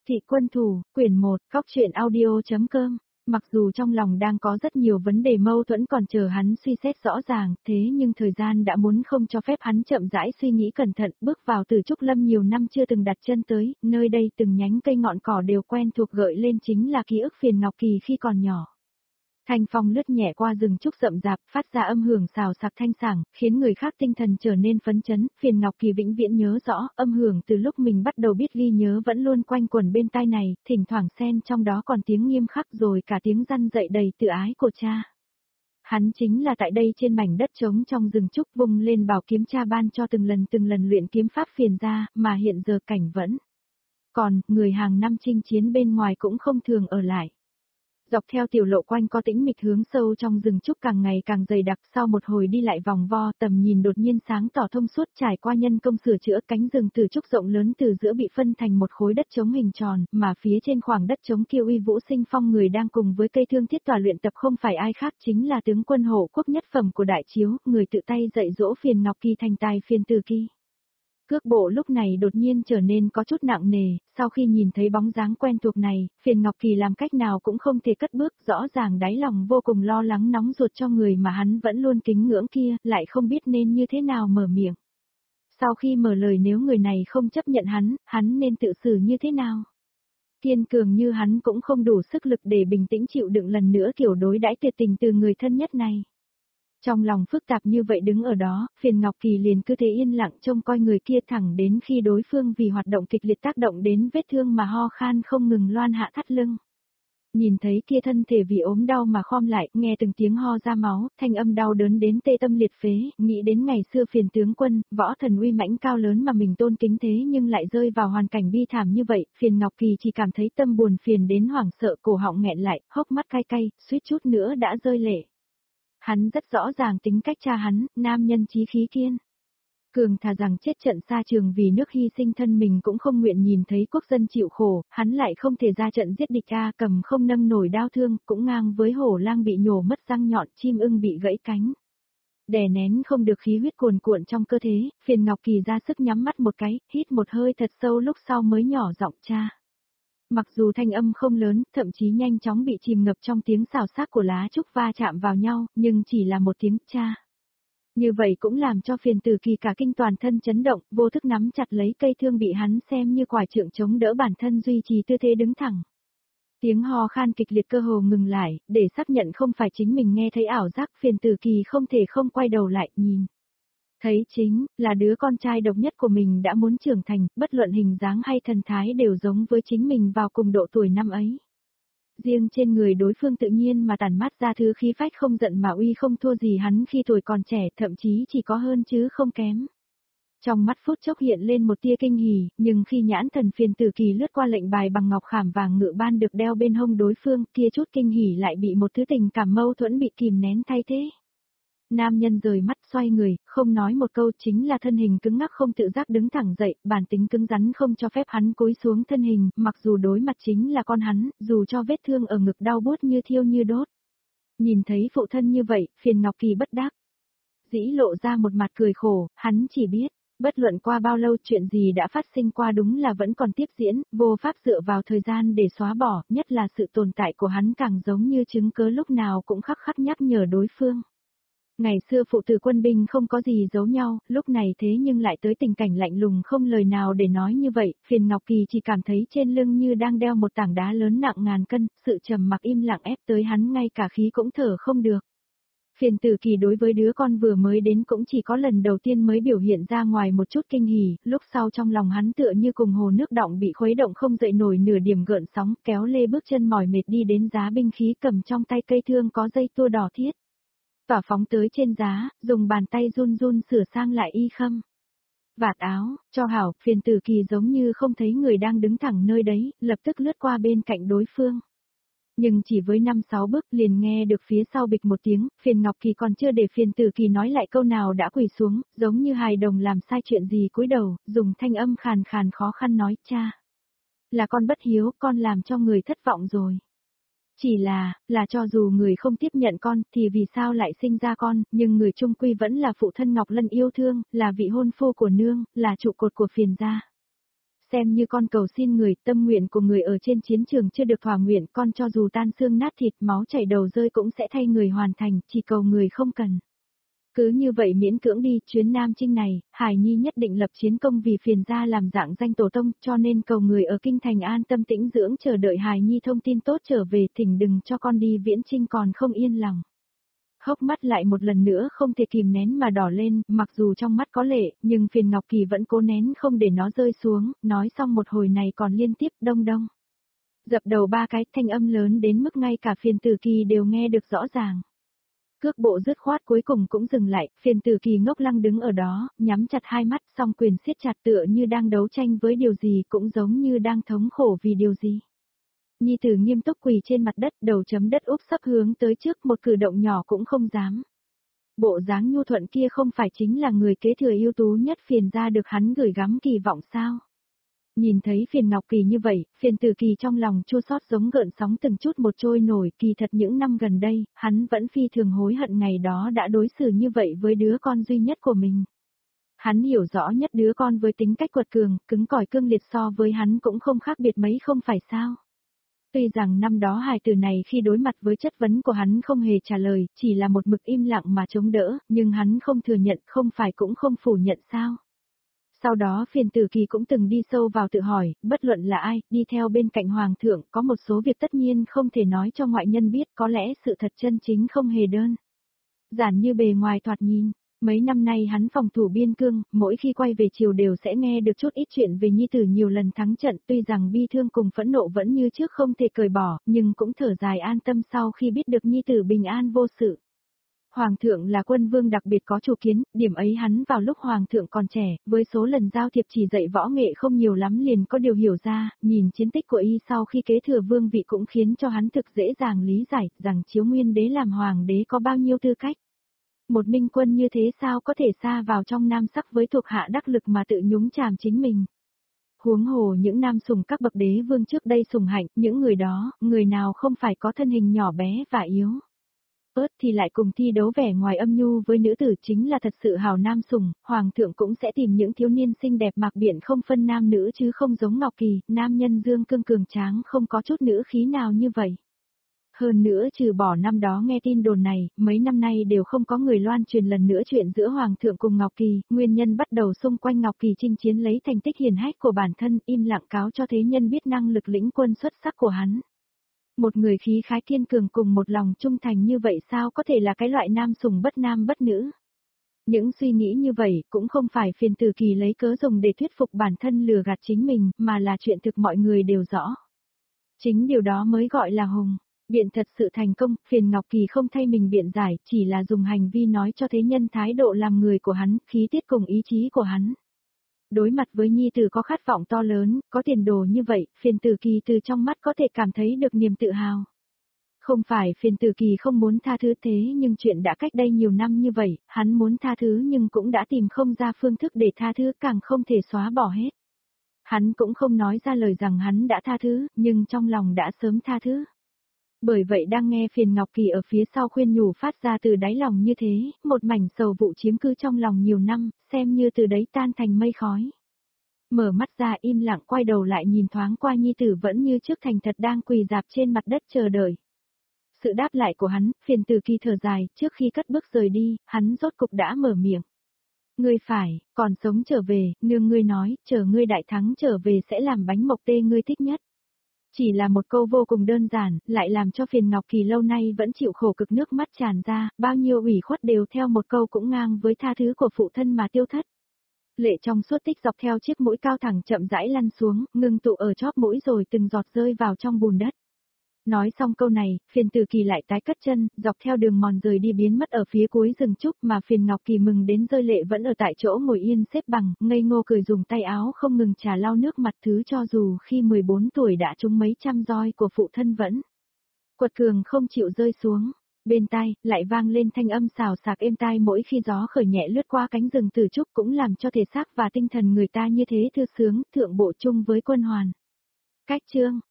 Thị quân thủ, quyển 1, Cóc truyện audio.com. Mặc dù trong lòng đang có rất nhiều vấn đề mâu thuẫn còn chờ hắn suy xét rõ ràng, thế nhưng thời gian đã muốn không cho phép hắn chậm rãi suy nghĩ cẩn thận, bước vào Tử Trúc Lâm nhiều năm chưa từng đặt chân tới, nơi đây từng nhánh cây ngọn cỏ đều quen thuộc gợi lên chính là ký ức Phiền Ngọc Kỳ khi còn nhỏ. Thanh phong lướt nhẹ qua rừng trúc rậm rạp, phát ra âm hưởng xào xạc thanh sảng, khiến người khác tinh thần trở nên phấn chấn. Phiền Ngọc Kỳ vĩnh viễn nhớ rõ, âm hưởng từ lúc mình bắt đầu biết ghi nhớ vẫn luôn quanh quẩn bên tai này, thỉnh thoảng xen trong đó còn tiếng nghiêm khắc rồi cả tiếng răn dậy đầy tự ái của cha. Hắn chính là tại đây trên mảnh đất trống trong rừng trúc vung lên bảo kiếm cha ban cho từng lần luyện kiếm pháp phiền ra, mà hiện giờ cảnh vẫn. Còn, người hàng năm chinh chiến bên ngoài cũng không thường ở lại. Dọc theo tiểu lộ quanh co tĩnh mịch hướng sâu trong rừng trúc càng ngày càng dày đặc, sau một hồi đi lại vòng vo tầm nhìn đột nhiên sáng tỏ thông suốt trải qua nhân công sửa chữa cánh rừng Tử Trúc rộng lớn từ giữa bị phân thành một khối đất trống hình tròn, mà phía trên khoảng đất trống kia uy vũ sinh phong người đang cùng với cây thương thiết tòa luyện tập không phải ai khác chính là tướng quân hộ quốc nhất phẩm của Đại Chiếu, người tự tay dạy dỗ Phiền Ngọc Kỳ thành tài Phiền Tử Kỳ. Cước bộ lúc này đột nhiên trở nên có chút nặng nề, sau khi nhìn thấy bóng dáng quen thuộc này, Phiền Ngọc Kỳ làm cách nào cũng không thể cất bước, rõ ràng đáy lòng vô cùng lo lắng nóng ruột cho người mà hắn vẫn luôn kính ngưỡng kia, lại không biết nên như thế nào mở miệng. Sau khi mở lời nếu người này không chấp nhận hắn nên tự xử như thế nào? Kiên cường như hắn cũng không đủ sức lực để bình tĩnh chịu đựng lần nữa kiểu đối đãi tuyệt tình từ người thân nhất này. Trong lòng phức tạp như vậy đứng ở đó, Phiền Ngọc Kỳ liền cứ thế yên lặng trông coi người kia thẳng đến khi đối phương vì hoạt động kịch liệt tác động đến vết thương mà ho khan không ngừng loan hạ thắt lưng. Nhìn thấy kia thân thể vì ốm đau mà khom lại, nghe từng tiếng ho ra máu, thanh âm đau đớn đến tê tâm liệt phế, nghĩ đến ngày xưa Phiền tướng quân, võ thần uy mãnh cao lớn mà mình tôn kính thế nhưng lại rơi vào hoàn cảnh bi thảm như vậy, Phiền Ngọc Kỳ chỉ cảm thấy tâm buồn phiền đến hoảng sợ, cổ họng nghẹn lại, hốc mắt cay cay, suýt chút nữa đã rơi lệ. Hắn rất rõ ràng tính cách cha hắn, nam nhân chí khí kiên cường thà rằng chết trận xa trường vì nước hy sinh thân mình cũng không nguyện nhìn thấy quốc dân chịu khổ, hắn lại không thể ra trận giết địch cầm không nâng nổi đao thương, cũng ngang với hổ lang bị nhổ mất răng nhọn, chim ưng bị gãy cánh. Đè nén không được khí huyết cuồn cuộn trong cơ thể, Phiền Ngọc Kỳ ra sức nhắm mắt một cái, hít một hơi thật sâu lúc sau mới nhỏ giọng cha. Mặc dù thanh âm không lớn, thậm chí nhanh chóng bị chìm ngập trong tiếng xào xạc của lá trúc va chạm vào nhau, nhưng chỉ là một tiếng cha. Như vậy cũng làm cho Phiền Tử Kỳ cả kinh toàn thân chấn động, vô thức nắm chặt lấy cây thương bị hắn xem như quải trượng chống đỡ bản thân duy trì tư thế đứng thẳng. Tiếng ho khan kịch liệt cơ hồ ngừng lại, để xác nhận không phải chính mình nghe thấy ảo giác, Phiền Tử Kỳ không thể không quay đầu lại, nhìn. Thấy chính là đứa con trai độc nhất của mình đã muốn trưởng thành, bất luận hình dáng hay thần thái đều giống với chính mình vào cùng độ tuổi năm ấy. Riêng trên người đối phương tự nhiên mà tản mát ra thứ khí phách không giận mà uy không thua gì hắn khi tuổi còn trẻ, thậm chí chỉ có hơn chứ không kém. Trong mắt phút chốc hiện lên một tia kinh hỉ, nhưng khi nhãn thần Phiền Tử Kỳ lướt qua lệnh bài bằng ngọc khảm vàng ngự ban được đeo bên hông đối phương, kia chút kinh hỉ lại bị một thứ tình cảm mâu thuẫn bị kìm nén thay thế. Nam nhân rời mắt xoay người, không nói một câu chính là thân hình cứng ngắc không tự giác đứng thẳng dậy, bản tính cứng rắn không cho phép hắn cúi xuống thân hình, mặc dù đối mặt chính là con hắn, dù cho vết thương ở ngực đau buốt như thiêu như đốt. Nhìn thấy phụ thân như vậy, Phiền Ngọc Kỳ bất đắc dĩ lộ ra một mặt cười khổ, hắn chỉ biết, bất luận qua bao lâu chuyện gì đã phát sinh qua đúng là vẫn còn tiếp diễn, vô pháp dựa vào thời gian để xóa bỏ, nhất là sự tồn tại của hắn càng giống như chứng cớ lúc nào cũng khắc khắc nhắc nhở đối phương. Ngày xưa phụ tử quân binh không có gì giấu nhau, lúc này thế nhưng lại tới tình cảnh lạnh lùng không lời nào để nói như vậy, Phiền Ngọc Kỳ chỉ cảm thấy trên lưng như đang đeo một tảng đá lớn nặng ngàn cân, sự trầm mặc im lặng ép tới hắn ngay cả khí cũng thở không được. Phiền Tử Kỳ đối với đứa con vừa mới đến cũng chỉ có lần đầu tiên mới biểu hiện ra ngoài một chút kinh hỉ, lúc sau trong lòng hắn tựa như cùng hồ nước đọng bị khuấy động không dậy nổi nửa điểm gợn sóng, kéo lê bước chân mỏi mệt đi đến giá binh khí cầm trong tay cây thương có dây tua đỏ thiết. Tỏa phóng tới trên giá, dùng bàn tay run run sửa sang lại y khâm. Vạt áo, cho hảo, Phiền Tử Kỳ giống như không thấy người đang đứng thẳng nơi đấy, lập tức lướt qua bên cạnh đối phương. Nhưng chỉ với 5-6 bước liền nghe được phía sau bịch một tiếng, Phiền Ngọc Kỳ còn chưa để Phiền Tử Kỳ nói lại câu nào đã quỳ xuống, giống như hài đồng làm sai chuyện gì cúi đầu, dùng thanh âm khàn khàn khó khăn nói, cha. Là con bất hiếu, con làm cho người thất vọng rồi. Chỉ là cho dù người không tiếp nhận con thì vì sao lại sinh ra con, nhưng người chung quy vẫn là phụ thân Ngọc Lân yêu thương, là vị hôn phu của nương, là trụ cột của Phiền gia. Xem như con cầu xin người, tâm nguyện của người ở trên chiến trường chưa được thỏa nguyện, con cho dù tan xương nát thịt, máu chảy đầu rơi cũng sẽ thay người hoàn thành, chỉ cầu người không cần. Cứ như vậy miễn cưỡng đi, chuyến Nam Chinh này, Hải Nhi nhất định lập chiến công vì phiền gia làm dạng danh tổ tông, cho nên cầu người ở kinh thành an tâm tĩnh dưỡng chờ đợi Hải Nhi thông tin tốt trở về, thỉnh đừng cho con đi viễn chinh còn không yên lòng. Hốc mắt lại một lần nữa không thể kìm nén mà đỏ lên, mặc dù trong mắt có lệ, nhưng phiền Ngọc Kỳ vẫn cố nén không để nó rơi xuống, nói xong một hồi này còn liên tiếp đông đông. Dập đầu ba cái, thanh âm lớn đến mức ngay cả phiền Tử Kỳ đều nghe được rõ ràng. Cước bộ dứt khoát cuối cùng cũng dừng lại, phiền Tử Kỳ ngốc lăng đứng ở đó, nhắm chặt hai mắt, song quyền siết chặt tựa như đang đấu tranh với điều gì cũng giống như đang thống khổ vì điều gì. Nhi tử nghiêm túc quỳ trên mặt đất, đầu chấm đất úp sấp hướng tới trước, một cử động nhỏ cũng không dám. Bộ dáng nhu thuận kia không phải chính là người kế thừa ưu tú nhất phiền gia được hắn gửi gắm kỳ vọng sao? Nhìn thấy phiền Ngọc Kỳ như vậy, phiền Tử Kỳ trong lòng chua xót giống gợn sóng từng chút một trôi nổi, kỳ thật những năm gần đây, hắn vẫn phi thường hối hận ngày đó đã đối xử như vậy với đứa con duy nhất của mình. Hắn hiểu rõ nhất đứa con với tính cách quật cường, cứng cỏi cương liệt so với hắn cũng không khác biệt mấy không phải sao. Tuy rằng năm đó hài tử này khi đối mặt với chất vấn của hắn không hề trả lời, chỉ là một mực im lặng mà chống đỡ, nhưng hắn không thừa nhận không phải cũng không phủ nhận sao. Sau đó phiền Tử Kỳ cũng từng đi sâu vào tự hỏi, bất luận là ai, đi theo bên cạnh Hoàng thượng, có một số việc tất nhiên không thể nói cho ngoại nhân biết, có lẽ sự thật chân chính không hề đơn giản như bề ngoài thoạt nhìn. Mấy năm nay hắn phòng thủ biên cương, mỗi khi quay về triều đều sẽ nghe được chút ít chuyện về nhi tử nhiều lần thắng trận, tuy rằng bi thương cùng phẫn nộ vẫn như trước không thể cởi bỏ, nhưng cũng thở dài an tâm sau khi biết được nhi tử bình an vô sự. Hoàng thượng là quân vương đặc biệt có chủ kiến, điểm ấy hắn vào lúc hoàng thượng còn trẻ, với số lần giao thiệp chỉ dạy võ nghệ không nhiều lắm liền có điều hiểu ra, nhìn chiến tích của y sau khi kế thừa vương vị cũng khiến cho hắn thực dễ dàng lý giải rằng Chiếu Nguyên đế làm hoàng đế có bao nhiêu tư cách. Một minh quân như thế sao có thể xa vào trong nam sắc với thuộc hạ đắc lực mà tự nhúng chàm chính mình. Huống hồ những nam sùng các bậc đế vương trước đây sùng hạnh, những người đó, người nào không phải có thân hình nhỏ bé và yếu. Ớt thì lại cùng thi đấu vẻ ngoài âm nhu với nữ tử chính là thật sự hào nam sùng, hoàng thượng cũng sẽ tìm những thiếu niên xinh đẹp mạc biện không phân nam nữ chứ không giống Ngọc Kỳ, nam nhân dương cương cường tráng không có chút nữ khí nào như vậy. Hơn nữa trừ bỏ năm đó nghe tin đồn này, mấy năm nay đều không có người loan truyền lần nữa chuyện giữa Hoàng thượng cùng Ngọc Kỳ, nguyên nhân bắt đầu xung quanh Ngọc Kỳ chinh chiến lấy thành tích hiển hách của bản thân, im lặng cáo cho thế nhân biết năng lực lĩnh quân xuất sắc của hắn. Một người khí khái kiên cường cùng một lòng trung thành như vậy sao có thể là cái loại nam sùng bất nam bất nữ. Những suy nghĩ như vậy cũng không phải phiền Tử Kỳ lấy cớ dùng để thuyết phục bản thân lừa gạt chính mình, mà là chuyện thực mọi người đều rõ. Chính điều đó mới gọi là hùng. Biện thật sự thành công, phiền Ngọc Kỳ không thay mình biện giải, chỉ là dùng hành vi nói cho thế nhân thái độ làm người của hắn, khí tiết cùng ý chí của hắn. Đối mặt với nhi tử có khát vọng to lớn, có tiền đồ như vậy, phiền Tử Kỳ từ trong mắt có thể cảm thấy được niềm tự hào. Không phải phiền Tử Kỳ không muốn tha thứ thế nhưng chuyện đã cách đây nhiều năm như vậy, hắn muốn tha thứ nhưng cũng đã tìm không ra phương thức để tha thứ càng không thể xóa bỏ hết. Hắn cũng không nói ra lời rằng hắn đã tha thứ, nhưng trong lòng đã sớm tha thứ. Bởi vậy đang nghe phiền Ngọc Kỳ ở phía sau khuyên nhủ phát ra từ đáy lòng như thế, một mảnh sầu vụ chiếm cư trong lòng nhiều năm, xem như từ đấy tan thành mây khói. Mở mắt ra im lặng quay đầu lại nhìn thoáng qua nhi tử vẫn như trước thành thật đang quỳ dạp trên mặt đất chờ đợi. Sự đáp lại của hắn, phiền Tử Kỳ thở dài, trước khi cất bước rời đi, hắn rốt cục đã mở miệng. Ngươi phải, còn sống trở về, nương ngươi nói, chờ ngươi đại thắng trở về sẽ làm bánh mộc tê ngươi thích nhất. Chỉ là một câu vô cùng đơn giản, lại làm cho phiền Ngọc Kỳ lâu nay vẫn chịu khổ cực nước mắt tràn ra, bao nhiêu ủy khuất đều theo một câu cũng ngang với tha thứ của phụ thân mà tiêu thất. Lệ trong suốt tích dọc theo chiếc mũi cao thẳng chậm rãi lăn xuống, ngưng tụ ở chóp mũi rồi từng giọt rơi vào trong bùn đất. Nói xong câu này, phiền Tử Kỳ lại tái cất chân, dọc theo đường mòn rời đi biến mất ở phía cuối rừng trúc mà phiền Ngọc Kỳ mừng đến rơi lệ vẫn ở tại chỗ ngồi yên xếp bằng, ngây ngô cười dùng tay áo không ngừng trà lau nước mặt thứ cho dù khi 14 tuổi đã trúng mấy trăm roi của phụ thân vẫn. Quật cường không chịu rơi xuống. Bên tai, lại vang lên thanh âm xào xạc êm tai mỗi khi gió khởi nhẹ lướt qua cánh rừng tử trúc cũng làm cho thể xác và tinh thần người ta như thế thư sướng, thượng bộ chung với quân hoàn. Cách chương